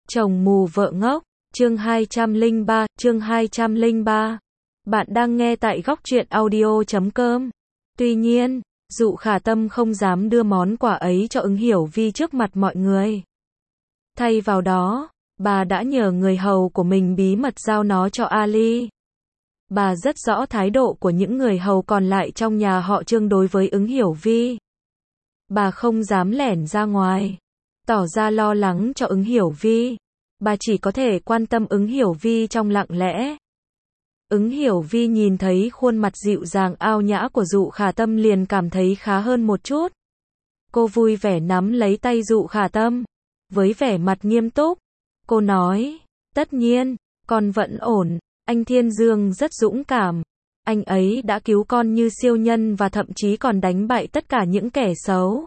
Chồng mù vợ ngốc, chương 203. Bạn đang nghe tại góc truyện audio.com. Tuy nhiên, Dụ Khả Tâm không dám đưa món quà ấy cho Ứng Hiểu Vi trước mặt mọi người. Thay vào đó, bà đã nhờ người hầu của mình bí mật giao nó cho Ali. Bà rất rõ thái độ của những người hầu còn lại trong nhà họ Trương đối với Ứng Hiểu Vi. Bà không dám lẻn ra ngoài, tỏ ra lo lắng cho Ứng Hiểu Vi. Bà chỉ có thể quan tâm Ứng Hiểu Vi trong lặng lẽ. Ứng Hiểu Vi nhìn thấy khuôn mặt dịu dàng ao nhã của Dụ Khả Tâm liền cảm thấy khá hơn một chút. Cô vui vẻ nắm lấy tay Dụ Khả Tâm. Với vẻ mặt nghiêm túc, cô nói, tất nhiên, con vẫn ổn, anh Thiên Dương rất dũng cảm. Anh ấy đã cứu con như siêu nhân và thậm chí còn đánh bại tất cả những kẻ xấu.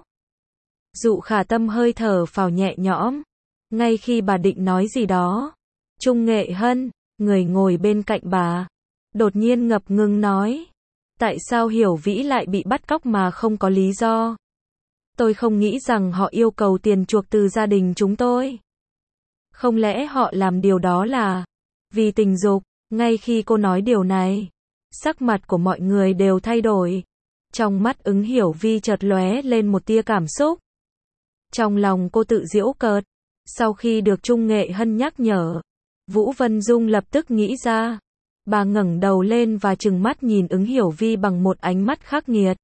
Dụ Khả Tâm hơi thở phào nhẹ nhõm. Ngay khi bà định nói gì đó, Trung Nghệ Hân, người ngồi bên cạnh bà, đột nhiên ngập ngừng nói, tại sao Hiểu Vĩ lại bị bắt cóc mà không có lý do? Tôi không nghĩ rằng họ yêu cầu tiền chuộc từ gia đình chúng tôi. Không lẽ họ làm điều đó là vì tình dục? Ngay khi cô nói điều này, sắc mặt của mọi người đều thay đổi. Trong mắt Ứng Hiểu Vi chợt lóe lên một tia cảm xúc. Trong lòng cô tự giễu cợt. Sau khi được Trung Nghệ Hân nhắc nhở, Vũ Vân Dung lập tức nghĩ ra. Bà ngẩng đầu lên và trừng mắt nhìn Ứng Hiểu Vi bằng một ánh mắt khắc nghiệt.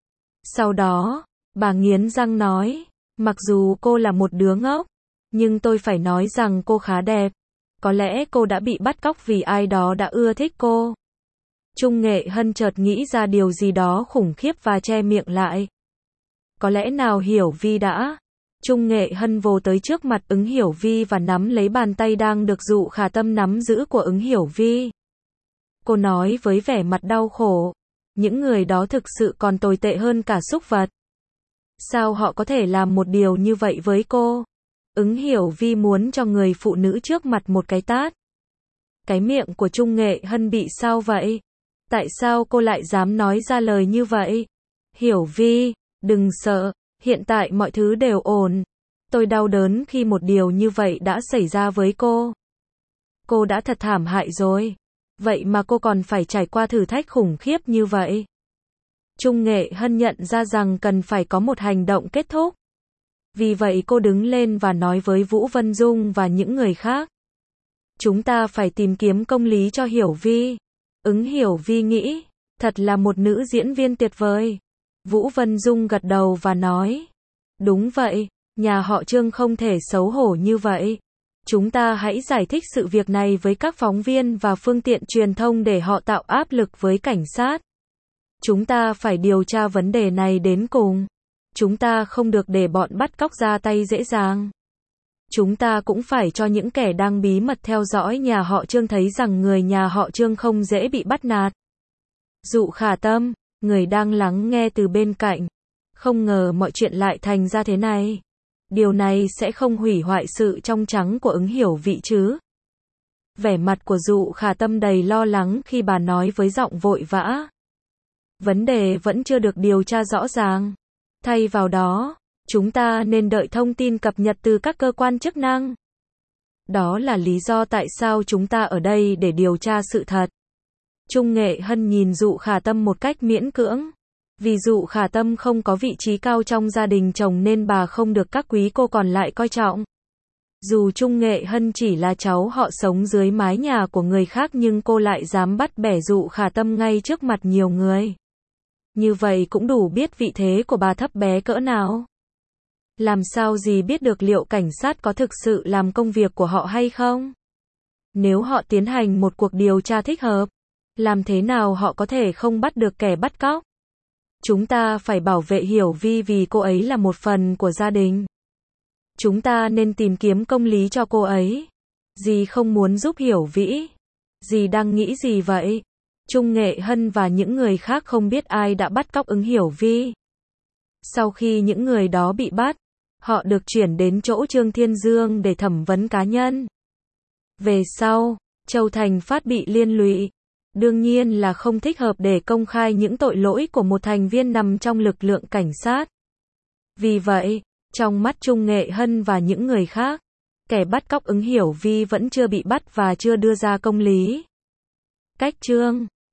Sau đó, bà nghiến răng nói, mặc dù cô là một đứa ngốc, nhưng tôi phải nói rằng cô khá đẹp. Có lẽ cô đã bị bắt cóc vì ai đó đã ưa thích cô. Trung Nghệ Hân chợt nghĩ ra điều gì đó khủng khiếp và che miệng lại. Có lẽ nào Hiểu Vi đã... Trung Nghệ Hân vồ tới trước mặt Ứng Hiểu Vi và nắm lấy bàn tay đang được Dụ Khả Tâm nắm giữ của Ứng Hiểu Vi. Cô nói với vẻ mặt đau khổ, những người đó thực sự còn tồi tệ hơn cả súc vật. Sao họ có thể làm một điều như vậy với cô? Ứng Hiểu Vi muốn cho người phụ nữ trước mặt một cái tát. Cái miệng của Trung Nghệ Hân bị sao vậy? Tại sao cô lại dám nói ra lời như vậy? Hiểu Vi, đừng sợ. Hiện tại mọi thứ đều ổn. Tôi đau đớn khi một điều như vậy đã xảy ra với cô. Cô đã thật thảm hại rồi. Vậy mà cô còn phải trải qua thử thách khủng khiếp như vậy. Trung Nghệ Hân nhận ra rằng cần phải có một hành động kết thúc. Vì vậy cô đứng lên và nói với Vũ Vân Dung và những người khác. Chúng ta phải tìm kiếm công lý cho Hiểu Vi. Ứng Hiểu Vi nghĩ, thật là một nữ diễn viên tuyệt vời. Vũ Vân Dung gật đầu và nói, đúng vậy, nhà họ Trương không thể xấu hổ như vậy. Chúng ta hãy giải thích sự việc này với các phóng viên và phương tiện truyền thông để họ tạo áp lực với cảnh sát. Chúng ta phải điều tra vấn đề này đến cùng. Chúng ta không được để bọn bắt cóc ra tay dễ dàng. Chúng ta cũng phải cho những kẻ đang bí mật theo dõi nhà họ Trương thấy rằng người nhà họ Trương không dễ bị bắt nạt. Dụ Khả Tâm, người đang lắng nghe từ bên cạnh, không ngờ mọi chuyện lại thành ra thế này. Điều này sẽ không hủy hoại sự trong trắng của Ứng Hiểu Vi chứ? Vẻ mặt của Dụ Khả Tâm đầy lo lắng khi bà nói với giọng vội vã. Vấn đề vẫn chưa được điều tra rõ ràng. Thay vào đó, chúng ta nên đợi thông tin cập nhật từ các cơ quan chức năng. Đó là lý do tại sao chúng ta ở đây để điều tra sự thật. Trung Nghệ Hân nhìn Dụ Khả Tâm một cách miễn cưỡng. Vì Dụ Khả Tâm không có vị trí cao trong gia đình chồng nên bà không được các quý cô còn lại coi trọng. Dù Trung Nghệ Hân chỉ là cháu họ sống dưới mái nhà của người khác nhưng cô lại dám bắt bẻ Dụ Khả Tâm ngay trước mặt nhiều người. Như vậy cũng đủ biết vị thế của bà thấp bé cỡ nào. Làm sao gì biết được liệu cảnh sát có thực sự làm công việc của họ hay không? Nếu họ tiến hành một cuộc điều tra thích hợp, làm thế nào họ có thể không bắt được kẻ bắt cóc? Chúng ta phải bảo vệ Hiểu Vi vì cô ấy là một phần của gia đình. Chúng ta nên tìm kiếm công lý cho cô ấy. Dì không muốn giúp Hiểu Vĩ. Dì đang nghĩ gì vậy? Trung Nghệ Hân và những người khác không biết ai đã bắt cóc Ứng Hiểu Vi. Sau khi những người đó bị bắt, họ được chuyển đến chỗ Trương Thiên Dương để thẩm vấn cá nhân. Về sau, Châu Thành Phát bị liên lụy. Đương nhiên là không thích hợp để công khai những tội lỗi của một thành viên nằm trong lực lượng cảnh sát. Vì vậy, trong mắt Trung Nghệ Hân và những người khác, Kẻ bắt cóc Ứng Hiểu Vi vẫn chưa bị bắt và chưa đưa ra công lý. Cách chương